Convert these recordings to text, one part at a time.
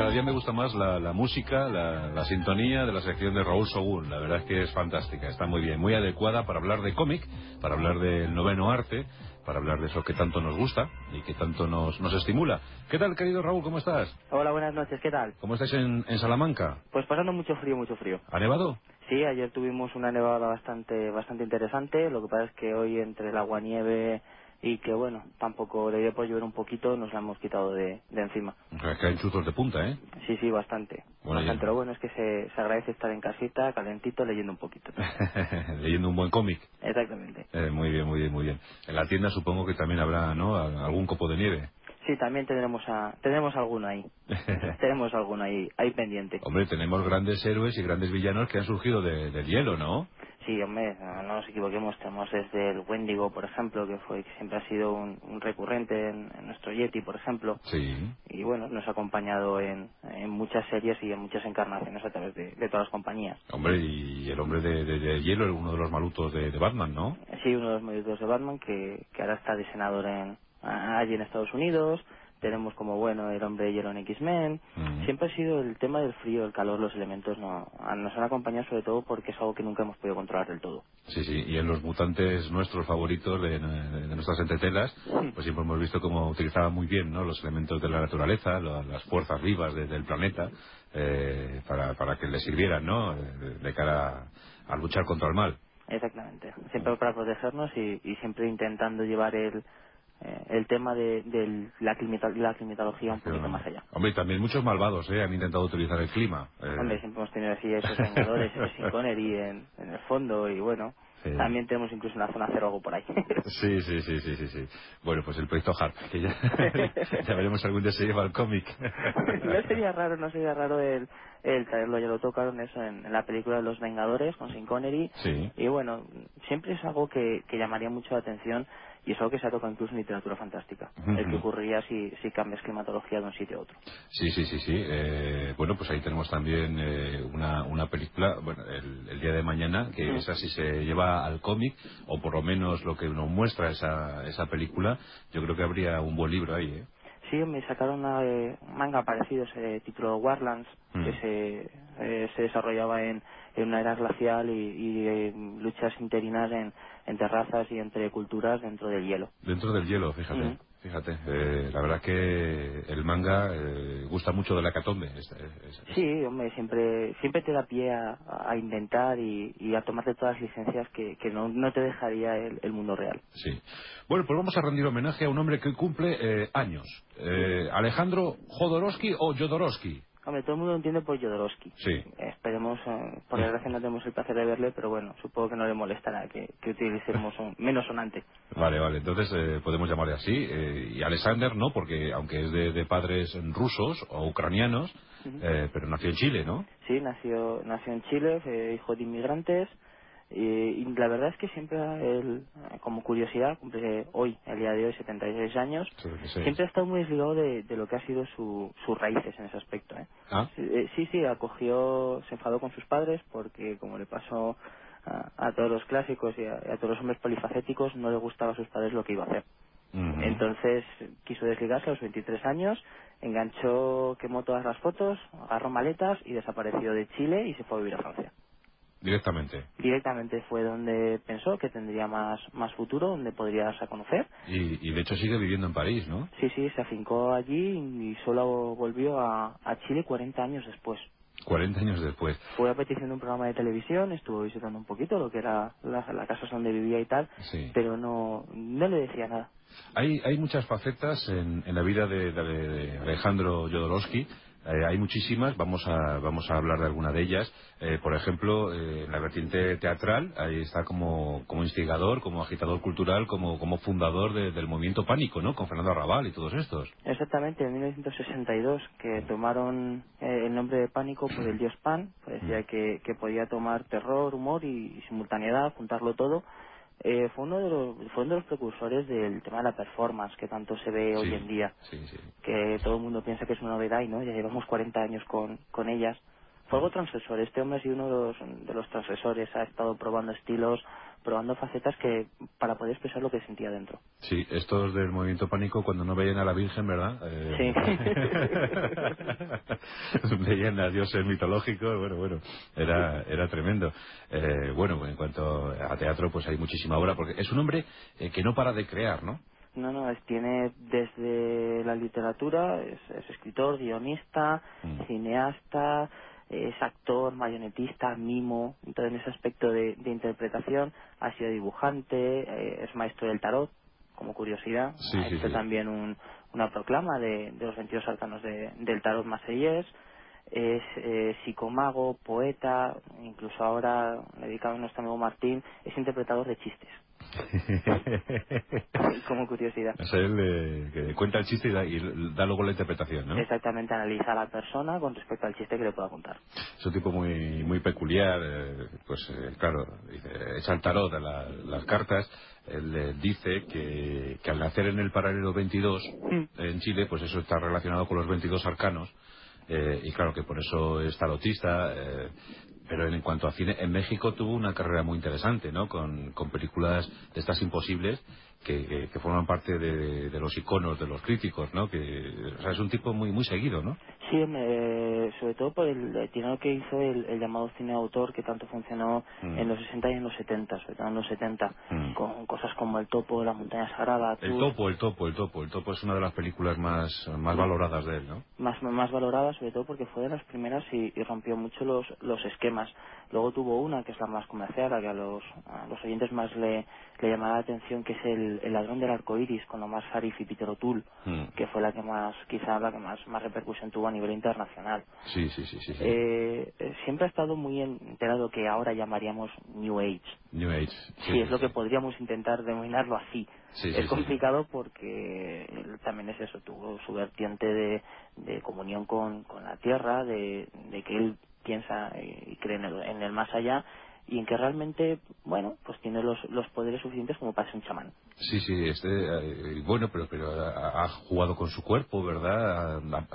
cada día me gusta más la música, la sintonía de la sección de Raúl Según. La verdad es que es fantástica, está muy bien, muy adecuada para hablar de cómic, para hablar del noveno arte, para hablar de eso que tanto nos gusta y que tanto nos estimula. ¿Qué tal, querido Raúl? ¿Cómo estás? Hola, buenas noches, ¿qué tal? ¿Cómo estáis en Salamanca? Pues pasando mucho frío, mucho frío. ¿Ha nevado? Sí, ayer tuvimos una nevada bastante interesante, lo que pasa es que hoy entre el aguanieve y que bueno, tampoco le dio por llover un poquito, nos la hemos quitado de encima. O sea, que hay chuzos de punta, ¿eh? Sí, bastante. Bueno, Bastante. Lo bueno es que se agradece estar en casita, calentito, leyendo un poquito. leyendo un buen cómic. Exactamente. Muy bien, muy bien, muy bien. En la tienda supongo que también habrá, ¿no?, algún copo de nieve. Sí, también tenemos alguno ahí. Tenemos alguno ahí pendiente. Hombre, tenemos grandes héroes y grandes villanos que han surgido del hielo, ¿no? Sí, hombre, no nos equivoquemos, tenemos desde el Wendigo, por ejemplo, que siempre ha sido un recurrente en nuestro Yeti, por ejemplo, Sí. y bueno, nos ha acompañado en muchas series y en muchas encarnaciones a través de todas las compañías. Hombre, y el hombre de hielo era uno de los malutos de Batman, ¿no? Sí, uno de los medios de Batman que ahora está de senador allí en Estados Unidos. Tenemos como bueno el hombre de hielo en X-Men. Mm. Siempre ha sido el tema del frío, el calor, los elementos nos han acompañado sobre todo porque es algo que nunca hemos podido controlar del todo. Sí, sí, y en los mutantes nuestros favoritos de nuestras entretelas, pues siempre hemos visto cómo utilizaban muy bien, ¿no?, los elementos de la naturaleza, las fuerzas vivas del planeta, para que les sirvieran, ¿no?, de cara a luchar contra el mal. Exactamente, siempre para protegernos y siempre intentando llevar el tema de la climatología un poquito más allá. Hombre, y también muchos malvados, han intentado utilizar el clima. Hombre, siempre hemos tenido así esos Vengadores, ese Sean Connery en el fondo y bueno, Sí. también tenemos incluso una zona cero algo por ahí. Sí. Bueno, pues el proyecto Harp, que ya, ya veremos algún día se lleva al cómic. No sería raro el traerlo, ya lo tocaron eso en la película de Los Vengadores con Sean Connery Sí. y bueno, siempre es algo que llamaría mucho la atención y es algo que se ha tocado incluso en literatura fantástica, el que Ujú. ocurriría si cambias climatología de un sitio a otro. Sí. Bueno, pues ahí tenemos también una película, bueno, el día de mañana, que esa sí se lleva al cómic, o por lo menos lo que nos muestra esa película. Yo creo que habría un buen libro ahí, ¿eh? Sí, me sacaron un manga parecido, ese título Warlands, que Mm. se desarrollaba en una era glacial y luchas interinas entre razas y entre culturas dentro del hielo. Dentro del hielo, Mm. fíjate. La verdad que el manga gusta mucho de la hecatombe. Sí, hombre, siempre te da pie a inventar y a tomarte todas las licencias que no te dejaría el mundo real. Sí. Bueno, pues vamos a rendir homenaje a un hombre que cumple años. Alejandro Jodorowsky o Jodorowsky. Hombre, todo el mundo lo entiende por Jodorowsky. Sí. Esperemos, por desgracia no tenemos el placer de verle, pero bueno, supongo que no le molestará que utilicemos un menos sonante. Vale, entonces podemos llamarle así. Y Alexander no, porque aunque es de padres rusos o ucranianos, Ujú. pero nació en Chile, ¿no? Sí, nació en Chile, hijo de inmigrantes, y la verdad es que siempre él, como curiosidad, cumple hoy, el día de hoy, 76 años, 76. siempre ha estado muy desligado de lo que ha sido sus raíces en ese aspecto. Ah, Sí, se enfadó con sus padres porque, como le pasó a todos los clásicos y a todos los hombres polifacéticos, no le gustaba a sus padres lo que iba a hacer. ujú. Entonces quiso desligarse a los 23 años, quemó todas las fotos, agarró maletas y desapareció de Chile y se fue a vivir a Francia. Directamente. Directamente fue donde pensó que tendría más futuro, donde podría irse a conocer. Y de hecho sigue viviendo en París, ¿no? Sí, se afincó allí y solo volvió a Chile 40 años después. 40 años después. Fue a petición de un programa de televisión, estuvo visitando un poquito lo que era la casa donde vivía y tal, Sí. pero no le decía nada. Hay muchas facetas en la vida de Alejandro Jodorowsky. Hay muchísimas, vamos a hablar de alguna de ellas. Por ejemplo, en la vertiente teatral, ahí está como instigador, como agitador cultural, como fundador del movimiento Pánico, ¿no? Con Fernando Arrabal y todos estos. Exactamente, en 1962, que tomaron el nombre de Pánico por el dios Pan, pues decía que podía tomar terror, humor y simultaneidad, juntarlo todo. Fue uno de los precursores del tema de la performance, que tanto se ve hoy en Sí, día, sí. que todo el mundo piensa que es una novedad y no, ya llevamos 40 años con ellas. Fue algo transgresor, este hombre ha sido uno de los transgresores, ha estado probando estilos, probando facetas que para poder expresar lo que sentía dentro. Sí, estos del movimiento pánico cuando no veían a la Virgen, ¿verdad? Sí. Veían a dioses mitológicos, bueno, era tremendo. Bueno, en cuanto a teatro, pues hay muchísima obra, porque es un hombre que no para de crear, ¿no? No, tiene desde la literatura, es escritor, guionista, Mm. cineasta, es actor, marionetista, mimo, entonces en ese aspecto de interpretación ha sido dibujante, es maestro del tarot, como curiosidad, Sí, ha sí, hecho sí. también una proclama de los 22 arcanos del tarot marsellés, es psicomago, poeta, incluso ahora, dedicado a nuestro amigo Martín, es interpretador de chistes. Como curiosidad. Es él que cuenta el chiste y da luego la interpretación, ¿no? Exactamente, analiza a la persona con respecto al chiste que le pueda contar. Es un tipo muy peculiar, claro, echa el tarot de las cartas. Él dice que al nacer en el paralelo 22 Mm. en Chile, pues eso está relacionado con los 22 arcanos, y claro que por eso es tarotista. Pero en cuanto a cine, en México tuvo una carrera muy interesante, ¿no? Con películas de estas imposibles que forman parte de los iconos de los críticos, ¿no? O sea, es un tipo muy seguido, ¿no? Sí, sobre todo por el tirón que hizo el llamado cine de autor que tanto funcionó Mm, en los 60 y en los 70, sobre todo en los 70, mm. con cosas como El Topo, La Montaña Sagrada, Tour, El Topo es una de las películas más valoradas de él, ¿no? más valorada, sobre todo porque fue de las primeras y rompió mucho los esquemas. Luego tuvo una que es la más comercial, la que a los oyentes más le llamará la atención, que es el ladrón del arco iris, con Omar Sharif y Peter O'Toole, Mm. que fue la que más, quizá la que más repercusión tuvo a nivel internacional. Sí. Siempre ha estado muy enterado que ahora llamaríamos New Age. New Age, Sí, es lo que podríamos intentar denominarlo así. Es sí. complicado porque él también es eso, tuvo su vertiente de comunión con la tierra, de que él piensa y cree en el más allá y en que realmente, bueno, pues tiene los poderes suficientes como para ser un chamán. Sí, bueno, pero ha jugado con su cuerpo, ¿verdad?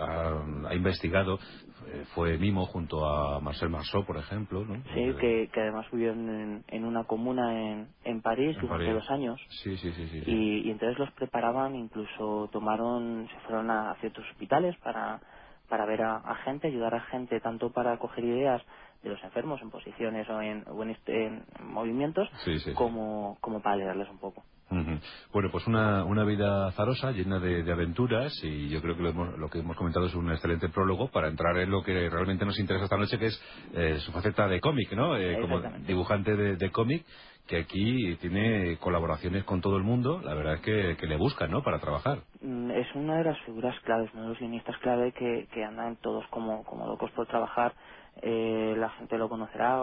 Ha investigado, fue mimo junto a Marcel Marceau, por ejemplo, ¿no? Sí, que además vivió en una comuna en París En durante París. 2 años. Sí. Y entonces los preparaban, incluso se fueron a ciertos hospitales para ver a gente, ayudar a gente tanto para coger ideas de los enfermos en posiciones o en movimientos, Sí. como para leerles un poco. Ujú. Bueno, pues una vida azarosa, llena de aventuras, y yo creo que lo que hemos comentado es un excelente prólogo para entrar en lo que realmente nos interesa esta noche, que es su faceta de cómic, ¿no? Como Exactamente. dibujante de cómic, que aquí tiene colaboraciones con todo el mundo. La verdad es que le buscan, ¿no? Para trabajar. Es una de las figuras claves, uno de los guionistas clave que andan todos como locos por trabajar. La gente lo conocerá,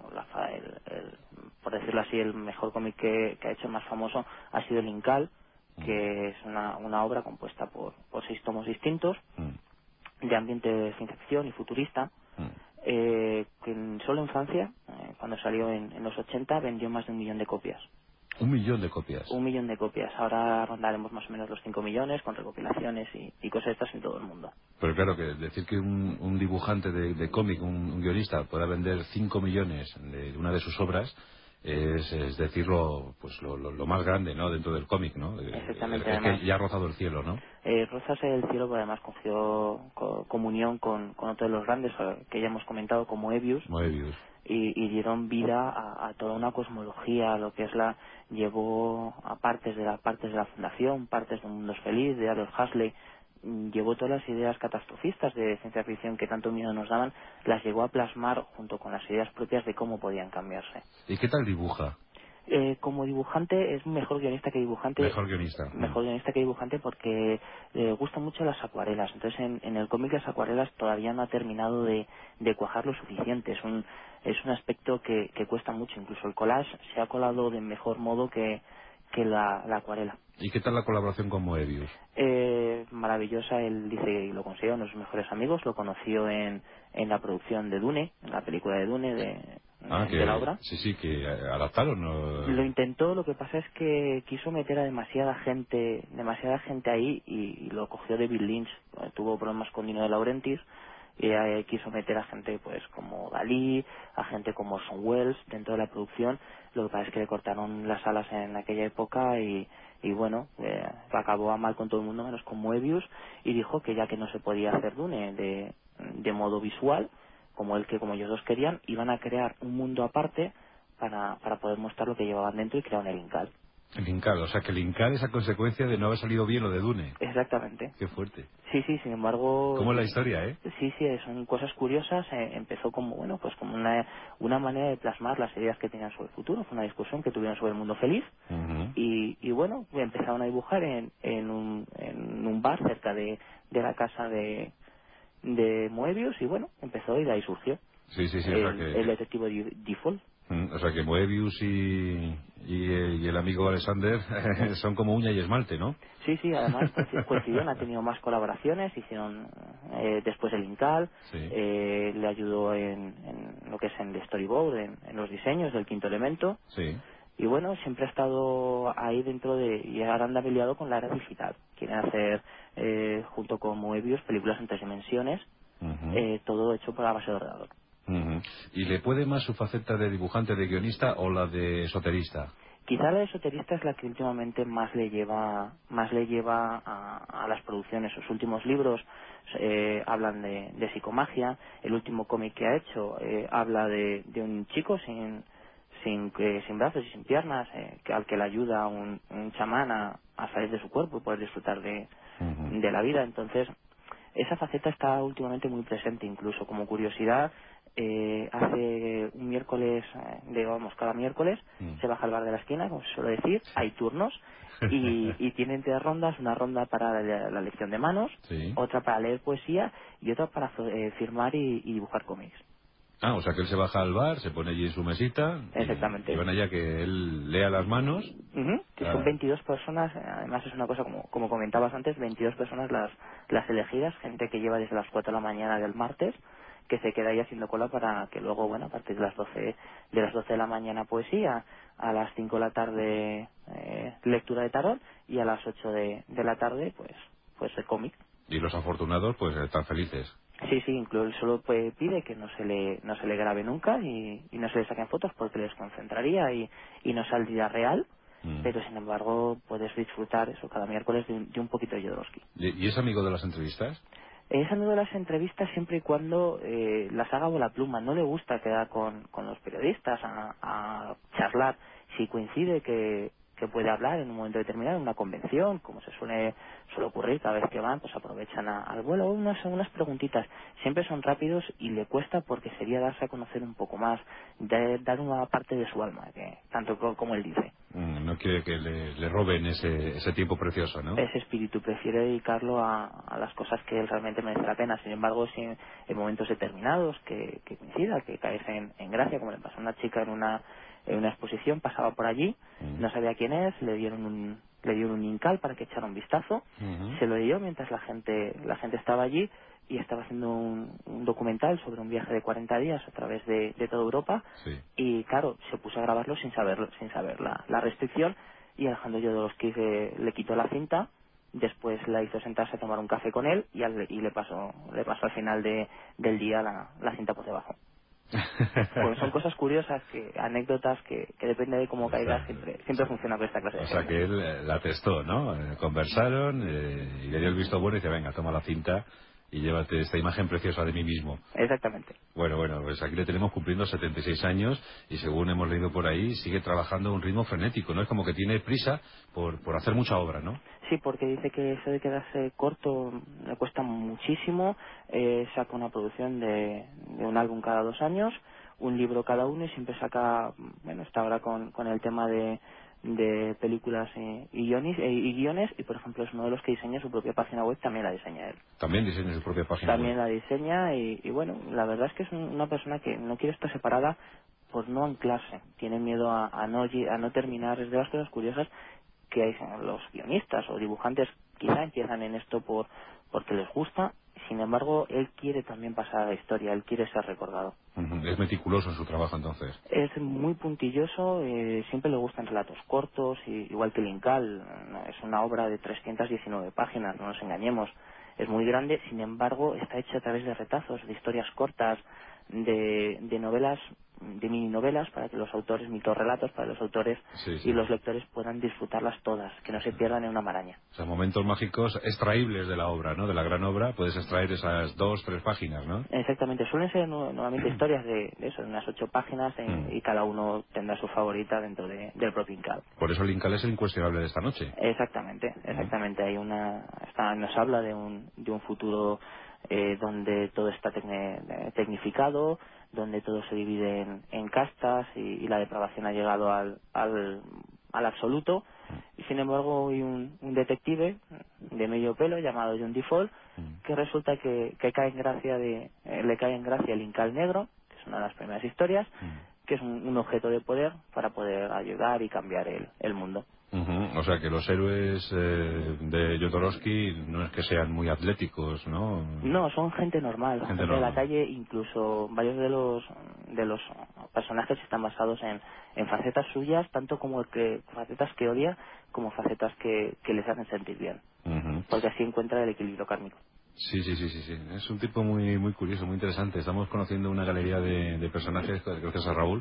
por decirlo así, el mejor cómic que ha hecho, más famoso, ha sido el Incal, Mm, que es una obra compuesta por 6 tomos distintos, mm, de ambiente de ciencia ficción y futurista, mm. solo en Francia, cuando salió en los 80, vendió más de 1 millón de copias. 1 millón de copias. 1 millón de copias. Ahora rondaremos más o menos los 5 millones con recopilaciones y cosas estas en todo el mundo. Pero claro, que decir que un dibujante de cómic, un guionista, pueda vender 5 millones de una de sus obras, es decirlo, pues lo más grande, ¿no? Dentro del cómic, ¿no? Exactamente, Es que además, ya ha rozado el cielo, ¿no? Rozas el cielo, pero además cogió comunión con otro de los grandes que ya hemos comentado, como Ebius, Moebius. y dieron vida a toda una cosmología, a lo que es llevó a partes de la fundación, partes de Un Mundo Feliz, de Aldous Huxley, llevó todas las ideas catastrofistas de ciencia ficción que tanto miedo nos daban, las llegó a plasmar junto con las ideas propias de cómo podían cambiarse. ¿Y qué tal dibuja? Como dibujante es mejor guionista que dibujante, Mejor guionista. Mm. porque le gustan mucho las acuarelas. Entonces en el cómic las acuarelas todavía no ha terminado de cuajar lo suficiente. Es un aspecto que cuesta mucho. Incluso el collage se ha colado de mejor modo que la acuarela. ¿Y qué tal la colaboración con Moebius? Maravillosa, él dice y lo considera uno de sus mejores amigos. Lo conoció en la producción de Dune, en la película de Dune de la obra. Sí, que adaptaron. Lo intentó, lo que pasa es que quiso meter a demasiada gente ahí y lo cogió David Lynch. Tuvo problemas con Dino de Laurentiis y quiso meter a gente pues como Dalí, a gente como Orson Welles dentro de la producción. Lo que pasa es que le cortaron las alas en aquella época y bueno, acabó a mal con todo el mundo menos con Moebius, y dijo que ya que no se podía hacer Dune de modo visual como ellos dos querían, iban a crear un mundo aparte para poder mostrar lo que llevaban dentro, y crearon el Incal. El Incal, o sea que el Incal es a consecuencia de no haber salido bien lo de Dune. Exactamente. Qué fuerte. Sí, sí, sin embargo, ¿Cómo es la historia, sí, sí, son cosas curiosas. Empezó como, bueno, pues como una manera de plasmar las ideas que tenían sobre el futuro. Fue una discusión que tuvieron sobre el mundo feliz. Ujú. Y bueno, empezaron a dibujar en un bar cerca de la casa de Moebius, y bueno, empezó y de ahí surgió Sí, sí, sí, o sea el detective Default. o sea que Moebius y el amigo Alexander son como uña y esmalte, ¿no? Sí, sí, además coincidieron, ha tenido más colaboraciones, hicieron después el Incal, Sí, le ayudó en lo que es en el storyboard, en los diseños del quinto elemento, sí. y bueno, siempre ha estado ahí dentro y ahora han habiliado con la era digital. Quieren hacer, junto con Moebius, películas en 3 dimensiones, Ujú, todo hecho por la base de ordenador. ujú. ¿Y le puede más su faceta de dibujante, de guionista o la de esoterista? Quizá la de esoterista es la que últimamente más le lleva a las producciones. Sus últimos libros hablan de psicomagia. El último cómic que ha hecho habla de un chico sin brazos y sin piernas, al que le ayuda un chamán a salir de su cuerpo y poder disfrutar Ujú, de la vida. Entonces, esa faceta está últimamente muy presente. Incluso como curiosidad, hace un miércoles, cada miércoles mm. se baja al bar de la esquina, como se suele decir, hay turnos, y tienen 3 rondas: una ronda para la lección de manos, Sí. otra para leer poesía y otra para firmar y dibujar cómics. Ah, o sea que él se baja al bar, se pone allí en su mesita y Exactamente. van allá que él lea las manos. Ujú. Que son Ah, 22 personas, además es una cosa como comentabas antes, 22 personas las elegidas, gente que lleva desde las 4 de la mañana del martes, que se queda ahí haciendo cola para que luego, bueno, a partir de las 12 de la mañana poesía, a las 5 de la tarde lectura de tarot, y a las 8 de la tarde pues el cómic. y los afortunados pues están felices. Sí, sí, incluso él solo pide que no se le grabe nunca y no se le saquen fotos porque les concentraría y no saldría real, Mm. pero sin embargo puedes disfrutar eso cada miércoles de un poquito de Jodorowsky. ¿Y es amigo de las entrevistas? Es amigo de las entrevistas siempre y cuando las haga la pluma. No le gusta quedar con los periodistas a charlar. Si coincide que puede hablar en un momento determinado, en una convención, como suele ocurrir cada vez que van, pues aprovechan al vuelo unas preguntitas. Siempre son rápidos y le cuesta porque sería darse a conocer un poco más, dar una parte de su alma, que tanto como él dice. No quiere que le roben ese tiempo precioso, ¿no? Ese espíritu prefiere dedicarlo a las cosas que él realmente merece la pena. Sin embargo, si en momentos determinados que coincida, que caes en gracia, como le pasó a una chica en una exposición, pasaba por allí, Mm. no sabía quién es, le dieron un Incal para que echara un vistazo, Ujú. se lo dio mientras la gente estaba allí, y estaba haciendo un documental sobre un viaje de 40 días a través de toda Europa, Sí. y claro, se puso a grabarlo sin saber la restricción, y Alejandro Jodorowsky le quitó la cinta. Después la hizo sentarse a tomar un café con él, y le pasó al final del día la cinta por debajo. Pues son cosas curiosas, anécdotas que depende de cómo caigas, Está- siempre sí. funciona con esta clase de O sea gente. que él la testó, ¿no? Conversaron y le dio el visto bueno y dice, venga, toma la cinta y llévate esta imagen preciosa de mí mismo. Exactamente. Bueno, pues aquí le tenemos cumpliendo 76 años y según hemos leído por ahí, sigue trabajando a un ritmo frenético, ¿no? Es como que tiene prisa por hacer mucha obra, ¿no? Sí, porque dice que eso de quedarse corto le cuesta muchísimo. Saca una producción de un álbum cada 2 años, un libro cada uno, y siempre saca, bueno, está ahora con el tema de películas y guiones, y por ejemplo es uno de los que diseña su propia página web. También la diseña él. También diseña su propia página web. También la diseña, y bueno, la verdad es que es una persona que no quiere estar separada por no anclarse. Tiene miedo a no terminar. Es de las cosas curiosas que hay los guionistas o dibujantes, quizá empiezan en esto porque les gusta. Sin embargo, él quiere también pasar a la historia, él quiere ser recordado. Ujú. Es meticuloso en su trabajo entonces. Es muy puntilloso, siempre le gustan relatos cortos, igual que el Incal. Es una obra de 319 páginas, no nos engañemos. es muy grande, sin embargo está hecho a través de retazos, de historias cortas, de novelas, de mini novelas, para que los autores, mitorrelatos, para los autores Sí, y sí. los lectores puedan disfrutarlas todas, que no se pierdan en una maraña. O sea, momentos mágicos extraíbles de la obra, ¿no? De la gran obra, puedes extraer esas 2, 3 páginas, ¿no? Exactamente, suelen ser nuevamente historias de eso, de unas 8 páginas, Mm. y cada uno tendrá su favorita dentro del propio Incal. Por eso el Incal es el incuestionable de esta noche. Exactamente, Mm. exactamente. Nos habla de un futuro donde todo está tecnificado, donde todo se divide en castas y la depravación ha llegado al absoluto. Y sin embargo hay un detective de medio pelo llamado John Default Mm. que resulta que cae en gracia le cae en gracia el Incal Negro, que es una de las primeras historias, Mm. que es un objeto de poder para poder ayudar y cambiar el mundo. Ujú. O sea que los héroes de Jodorowsky no es que sean muy atléticos, ¿no? No, son gente normal, Gente gente de la normal. calle. Incluso varios de los personajes están basados en facetas suyas, tanto como facetas que odia, como facetas que les hacen sentir bien, Ujú. porque así encuentra el equilibrio kármico. Sí, sí, sí, sí, sí. Es un tipo muy muy curioso, muy interesante. Estamos conociendo una galería de personajes, gracias a Raúl,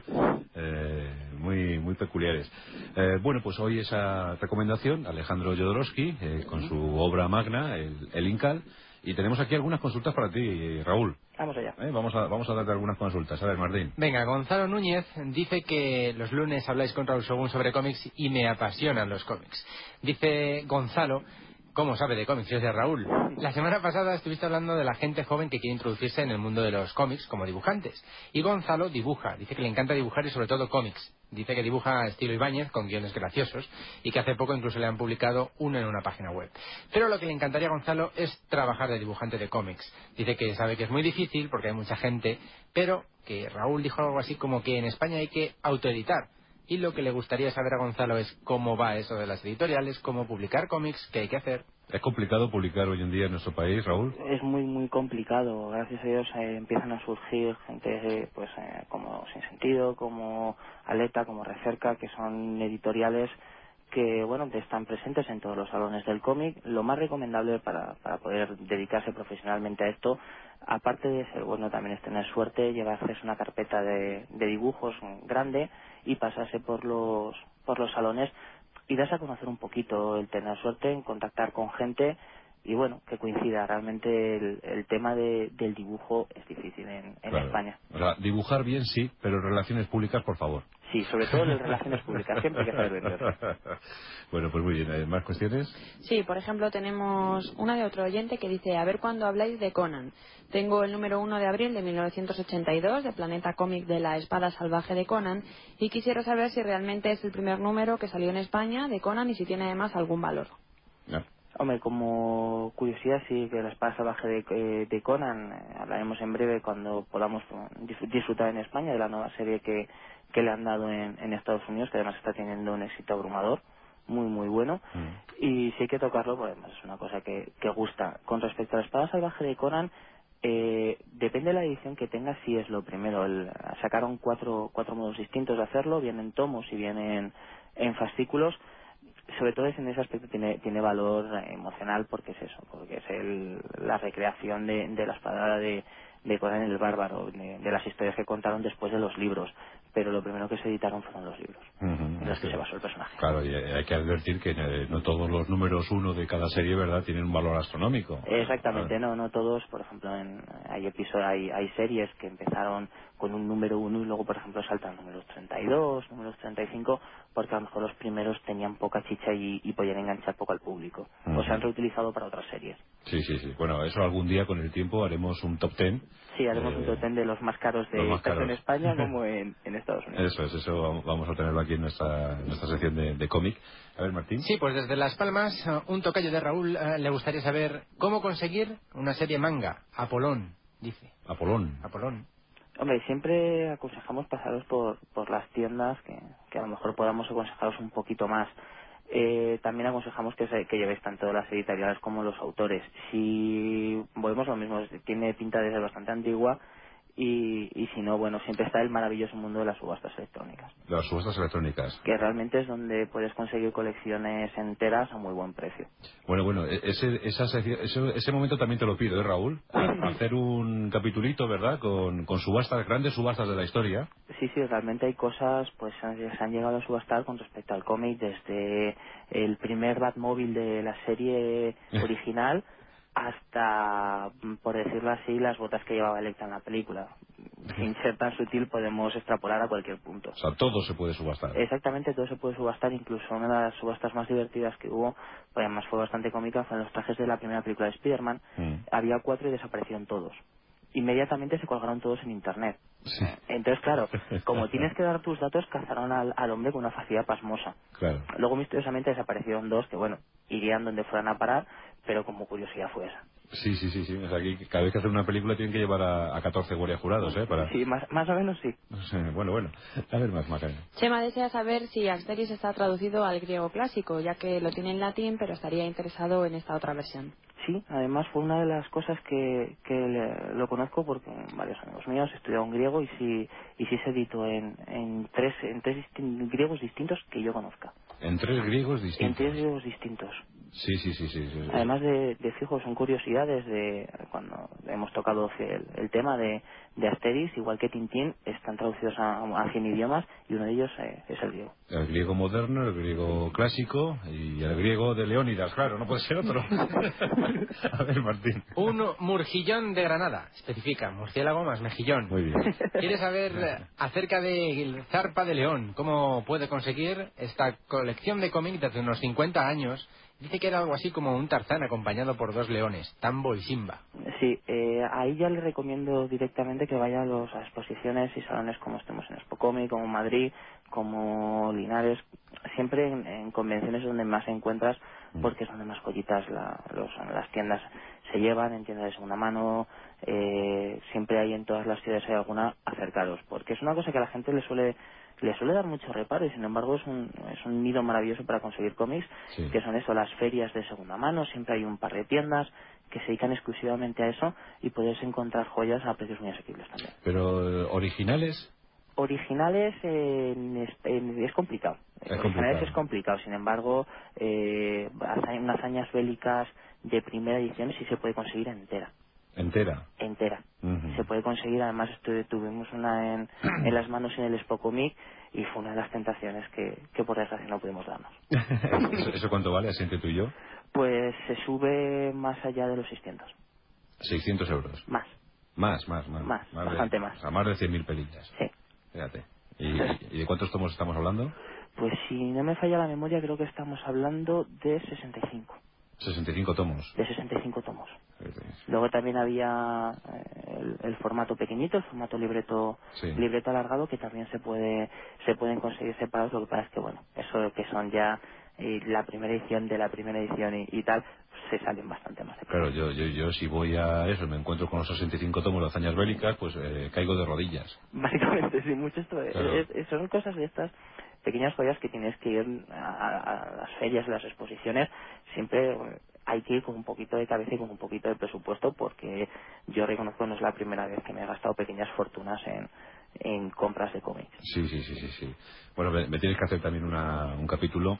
muy muy peculiares. Bueno, pues hoy esa recomendación, Alejandro Jodorowsky, con su obra magna, el Incal, y tenemos aquí algunas consultas para ti, Raúl. Vamos allá. Vamos a darte algunas consultas. A ver, Martín. Venga, Gonzalo Núñez dice que los lunes habláis con Raúl Según sobre cómics y me apasionan los cómics. Dice Gonzalo, ¿cómo sabe de cómics? Es de Raúl. La semana pasada estuviste hablando de la gente joven que quiere introducirse en el mundo de los cómics como dibujantes. Y Gonzalo dibuja, dice que le encanta dibujar y sobre todo cómics. Dice que dibuja estilo Ibáñez con guiones graciosos y que hace poco incluso le han publicado uno en una página web. Pero lo que le encantaría a Gonzalo es trabajar de dibujante de cómics. Dice que sabe que es muy difícil porque hay mucha gente, pero que Raúl dijo algo así como que en España hay que autoeditar. Y lo que le gustaría saber a Gonzalo es cómo va eso de las editoriales, cómo publicar cómics, qué hay que hacer. ¿Es complicado publicar hoy en día en nuestro país, Raúl? Es muy muy complicado. Gracias a Dios empiezan a surgir gente como Sin Sentido, como Aleta, como Recerca, que son editoriales que bueno, que están presentes en todos los salones del cómic. Lo más recomendable para poder dedicarse profesionalmente a esto, aparte de ser bueno, también es tener suerte, llevarse una carpeta de dibujos grande y pasarse por los salones y darse a conocer un poquito, el tener suerte en contactar con gente y bueno, que coincida. Realmente el tema del dibujo es difícil en Claro. España. O sea, dibujar bien sí, pero relaciones públicas, por favor. Sí, sobre todo en las relaciones públicas, siempre hay que saber vender. Bueno, pues muy bien. ¿Más cuestiones? Sí, por ejemplo, tenemos una de otro oyente que dice, a ver cuándo habláis de Conan. Tengo el número 1 de abril de 1982, de Planeta Cómic de la Espada Salvaje de Conan, y quisiera saber si realmente es el primer número que salió en España de Conan y si tiene además algún valor. No. Hombre, como curiosidad, sí, que la espada salvaje de Conan, hablaremos en breve cuando podamos disfrutar en España de la nueva serie que le han dado en Estados Unidos, que además está teniendo un éxito abrumador, muy muy bueno. Mm. Y si hay que tocarlo, pues además es una cosa que gusta. Con respecto a la espada salvaje de Conan, depende de la edición que tenga, si es lo primero. Sacaron cuatro modos distintos de hacerlo, bien en tomos y bien en fascículos. Sobre todo es en ese aspecto tiene valor emocional, porque es eso, porque es la recreación de la espada de Conan el Bárbaro, de las historias que contaron después de los libros, pero lo primero que se editaron fueron los libros en los que se basó el personaje. Claro, y hay que advertir que no todos los números uno de cada serie, ¿verdad?, tienen un valor astronómico. Exactamente, no todos. Por ejemplo, hay series que empezaron con un número uno y luego, por ejemplo, saltan números 32, números 35, porque a lo mejor los primeros tenían poca chicha y podían enganchar poco al público, o se han reutilizado para otras series. Sí, sí, sí. Bueno, eso algún día con el tiempo haremos un top 10. Sí, haremos un top 10 de los más caros Los más tanto en caros. España como en Estados Unidos. Eso vamos a tenerlo aquí en nuestra sección de cómic. A ver, Martín. Sí, pues desde Las Palmas, un tocayo de Raúl le gustaría saber cómo conseguir una serie manga. Apolón, dice. Apolón. Apolón. Hombre, siempre aconsejamos pasaros por las tiendas que a lo mejor podamos aconsejaros un poquito más. También aconsejamos que llevéis tanto las editoriales como los autores. Si volvemos a lo mismo, tiene pinta de ser bastante antigua y si no, bueno, siempre está el maravilloso mundo de las subastas electrónicas. Las subastas electrónicas. Que realmente es donde puedes conseguir colecciones enteras a muy buen precio. Bueno, ese momento también te lo pido, Raúl? Hacer un capitulito, ¿verdad? Con subastas, grandes subastas de la historia. Sí, realmente hay cosas, pues se han llegado a subastar con respecto al cómic, desde el primer Batmóvil de la serie original hasta, por decirlo así, las botas que llevaba Electra en la película. Sin ser tan sutil, podemos extrapolar a cualquier punto. O sea, todo se puede subastar. Exactamente, todo se puede subastar. Incluso una de las subastas más divertidas que hubo, pues además fue bastante cómica, fueron los trajes de la primera película de Spider-Man. Había 4 y desaparecieron todos. Inmediatamente se colgaron todos en internet. Sí. Entonces, claro, como tienes que dar tus datos, cazaron al hombre con una facilidad pasmosa. Claro. Luego, misteriosamente, desaparecieron 2 que, bueno, irían donde fueran a parar, pero como curiosidad fue esa. Sí. O sea, aquí cada vez que hacen una película tienen que llevar a 14 guardias jurados, ¿eh? Para... Sí, más o menos sí. Bueno. A ver más, Macarena. Chema desea saber si Asterix está traducido al griego clásico, ya que lo tiene en latín, pero estaría interesado en esta otra versión. Sí, además fue una de las cosas que lo conozco porque varios amigos míos estudiaron griego y sí se editó en tres griegos distintos que yo conozca. En 3 griegos distintos. En 3 griegos distintos. Sí. Además de fijo, son curiosidades de cuando hemos tocado el tema de Asterix, igual que Tintín, están traducidos a 100 idiomas y uno de ellos es el griego. El griego moderno, el griego clásico y el griego de Leónidas, claro, no puede ser otro. A ver, Martín. Un murgillón de Granada, especifica, murciélago más mejillón. Muy bien. ¿Quiere saber acerca del Zarpa de León? ¿Cómo puede conseguir esta colección de cómics de hace unos 50 años? Dice que era algo así como un Tarzán acompañado por 2 leones, Tambo y Simba. Sí, ahí ya le recomiendo directamente que vaya a exposiciones y salones como estemos en Expocomic, como Madrid, como Linares, siempre en convenciones donde más encuentras, porque es donde más joyitas las tiendas se llevan, en tiendas de segunda mano, siempre hay en todas las ciudades hay alguna, acercaros, porque es una cosa que a la gente le suele dar mucho reparo y sin embargo es un nido maravilloso para conseguir cómics, Sí. que son eso, las ferias de segunda mano, siempre hay un par de tiendas que se dedican exclusivamente a eso y puedes encontrar joyas a precios muy asequibles también. Pero originales. Originales es complicado. Originales es complicado, sin embargo, unas hazañas bélicas de primera edición sí se puede conseguir entera. Entera. Se puede conseguir, además tuvimos una en las manos en el Expocomic y fue una de las tentaciones que por desgracia no pudimos darnos. ¿Eso cuánto vale, así entre tú y yo? Pues se sube más allá de los 600. 600 euros. Más, bastante más. O sea, más de 100.000 pelillas. Sí. Fíjate. ¿Y de cuántos tomos estamos hablando? Pues si no me falla la memoria, creo que estamos hablando de 65. 65 tomos. De 65 tomos. Luego también había el formato pequeñito, el formato libreto alargado, que también se pueden conseguir separados. Lo que pasa es que, bueno, eso que son ya la primera edición de la primera edición y tal, se salen bastante más de Claro, yo si voy a eso, me encuentro con los 65 tomos de hazañas bélicas, pues caigo de rodillas. Básicamente, sí, mucho esto. Claro. Son cosas de estas pequeñas joyas que tienes que ir a las ferias, a las exposiciones. Siempre hay que ir con un poquito de cabeza y con un poquito de presupuesto, porque yo reconozco que no es la primera vez que me he gastado pequeñas fortunas en compras de cómics. Sí. Bueno, me tienes que hacer también un capítulo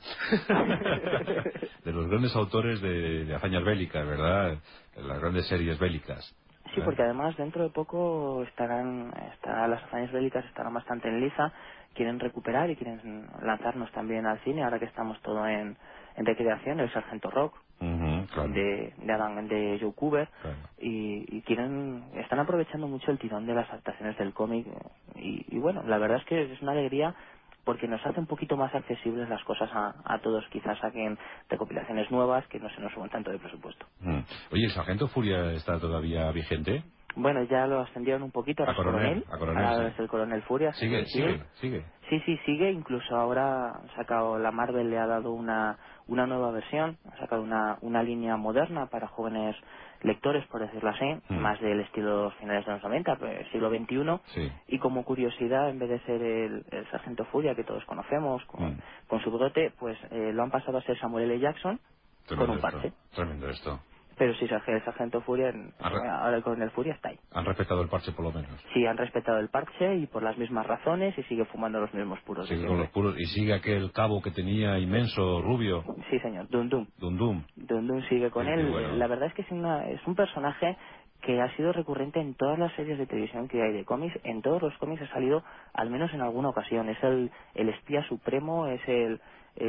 de los grandes autores de hazañas bélicas, ¿verdad? Las grandes series bélicas. Sí, porque además dentro de poco las hazañas bélicas estarán bastante en liza, quieren recuperar y quieren lanzarnos también al cine, ahora que estamos todo en recreación, el Sargento Rock, claro. de Joe Cooper, Claro. y están aprovechando mucho el tirón de las adaptaciones del cómic y bueno, la verdad es que es una alegría porque nos hace un poquito más accesibles las cosas a todos. Quizás saquen recopilaciones nuevas que no se nos suban tanto de presupuesto. Oye, ¿el Sargento Furia está todavía vigente? Bueno, ya lo ascendieron un poquito a coronel. Ahora sí. es el coronel Furia. Sigue. Sí, sigue. Incluso ahora ha sacado, la Marvel le ha dado una nueva versión. Ha sacado una línea moderna para jóvenes lectores, por decirlo así, más del estilo finales de los 90, pues, siglo XXI. Sí. Y como curiosidad, en vez de ser el Sargento Furia que todos conocemos, con su bigote, pues lo han pasado a ser Samuel L. Jackson con un parche. Tremendo esto. Pero sí, el Sargento Furia, ahora con el Furia está ahí. Han respetado el parche por lo menos. Sí, han respetado el parche y por las mismas razones y sigue fumando los mismos puros. Sigue con los puros y sigue aquel cabo que tenía inmenso, rubio. Sí, señor, Dundum. Dundum sigue con él. Bueno. La verdad es que es un personaje que ha sido recurrente en todas las series de televisión que hay de cómics. En todos los cómics ha salido al menos en alguna ocasión. Es el espía supremo, es el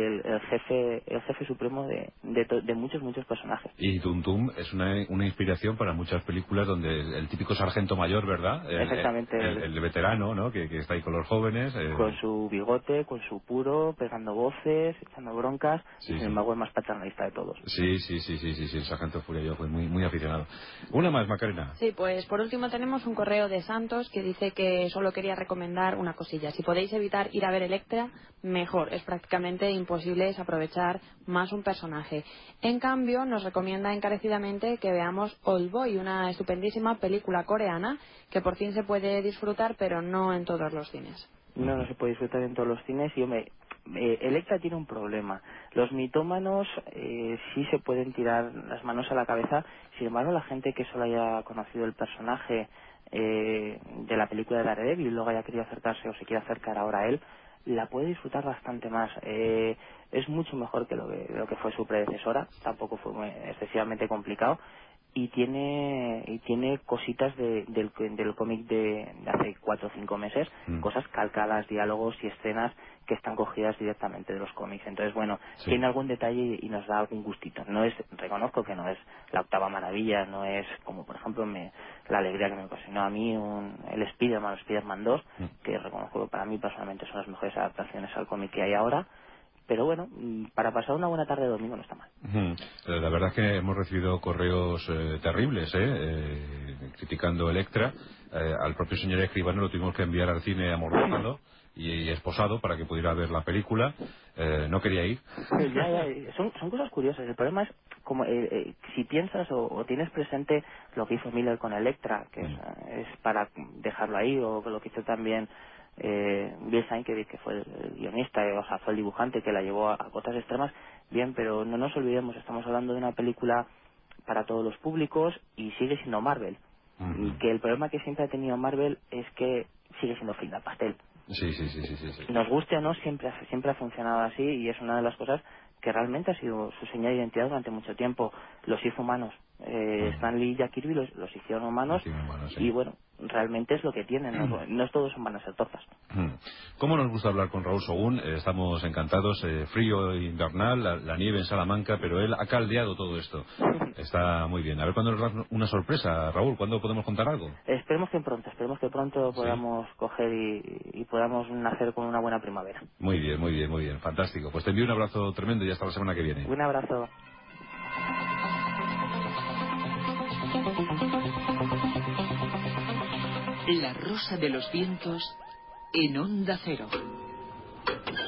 jefe supremo de muchos personajes. Y Dundum es una inspiración para muchas películas donde el típico sargento mayor, ¿verdad? Exactamente. El veterano, ¿no? Que está ahí con los jóvenes. Con su bigote, con su puro, pegando voces, echando broncas, sí, y sin embargo el más paternalista de todos. Sí, el sargento Furia, yo fui muy aficionado. Una más, Macarena. Sí, pues por último tenemos un correo de Santos que dice que solo quería recomendar una cosilla. Si podéis evitar ir a ver Electra, mejor. Es prácticamente imposible aprovechar más un personaje. En cambio, nos recomienda encarecidamente que veamos Oldboy, una estupendísima película coreana que por fin se puede disfrutar, pero no en todos los cines. No se puede disfrutar en todos los cines y Electra tiene un problema. Los mitómanos sí se pueden tirar las manos a la cabeza. Sin embargo, la gente que solo haya conocido el personaje de la película de Daredevil y luego haya querido acercarse o se quiere acercar ahora a él, la puede disfrutar bastante más. Es mucho mejor que lo que fue su predecesora. Tampoco fue excesivamente complicado. Y tiene cositas del cómic de hace 4 o 5 meses, cosas calcadas, diálogos y escenas que están cogidas directamente de los cómics. Entonces, bueno, tiene algún detalle y nos da algún gustito. Reconozco que no es la octava maravilla, no es como, por ejemplo, la alegría que me ocasionó a mí el Spider-Man 2, que reconozco que para mí personalmente son las mejores adaptaciones al cómic que hay ahora. Pero bueno, para pasar una buena tarde de domingo no está mal. La verdad es que hemos recibido correos terribles, criticando Electra. Al propio señor Escribano lo tuvimos que enviar al cine amordazado y esposado para que pudiera ver la película. No quería ir. Son cosas curiosas. El problema es como si piensas o tienes presente lo que hizo Miller con Electra, que es para dejarlo ahí, o lo que hizo también Bill Sienkiewicz, que fue el guionista, fue el dibujante que la llevó a cotas extremas. Bien, pero no nos olvidemos, estamos hablando de una película para todos los públicos y sigue siendo Marvel. Que el problema que siempre ha tenido Marvel es que sigue siendo fin del pastel. Sí. Nos guste o no, siempre ha funcionado así, y es una de las cosas que realmente ha sido su señal de identidad durante mucho tiempo. Los hizo humanos. Stan Lee y Jack Kirby los hicieron humanos, y bueno, realmente es lo que tienen. No todos van a ser tortas. ¿Cómo nos gusta hablar con Raúl Según? Estamos encantados. Frío invernal, la nieve en Salamanca, pero él ha caldeado todo esto. Está muy bien. A ver cuándo nos das una sorpresa, Raúl. ¿Cuándo podemos contar algo? Esperemos que pronto podamos coger y podamos nacer con una buena primavera. Muy bien. Fantástico. Pues te envío un abrazo tremendo y hasta la semana que viene. Un abrazo. La rosa de los vientos en Onda Cero.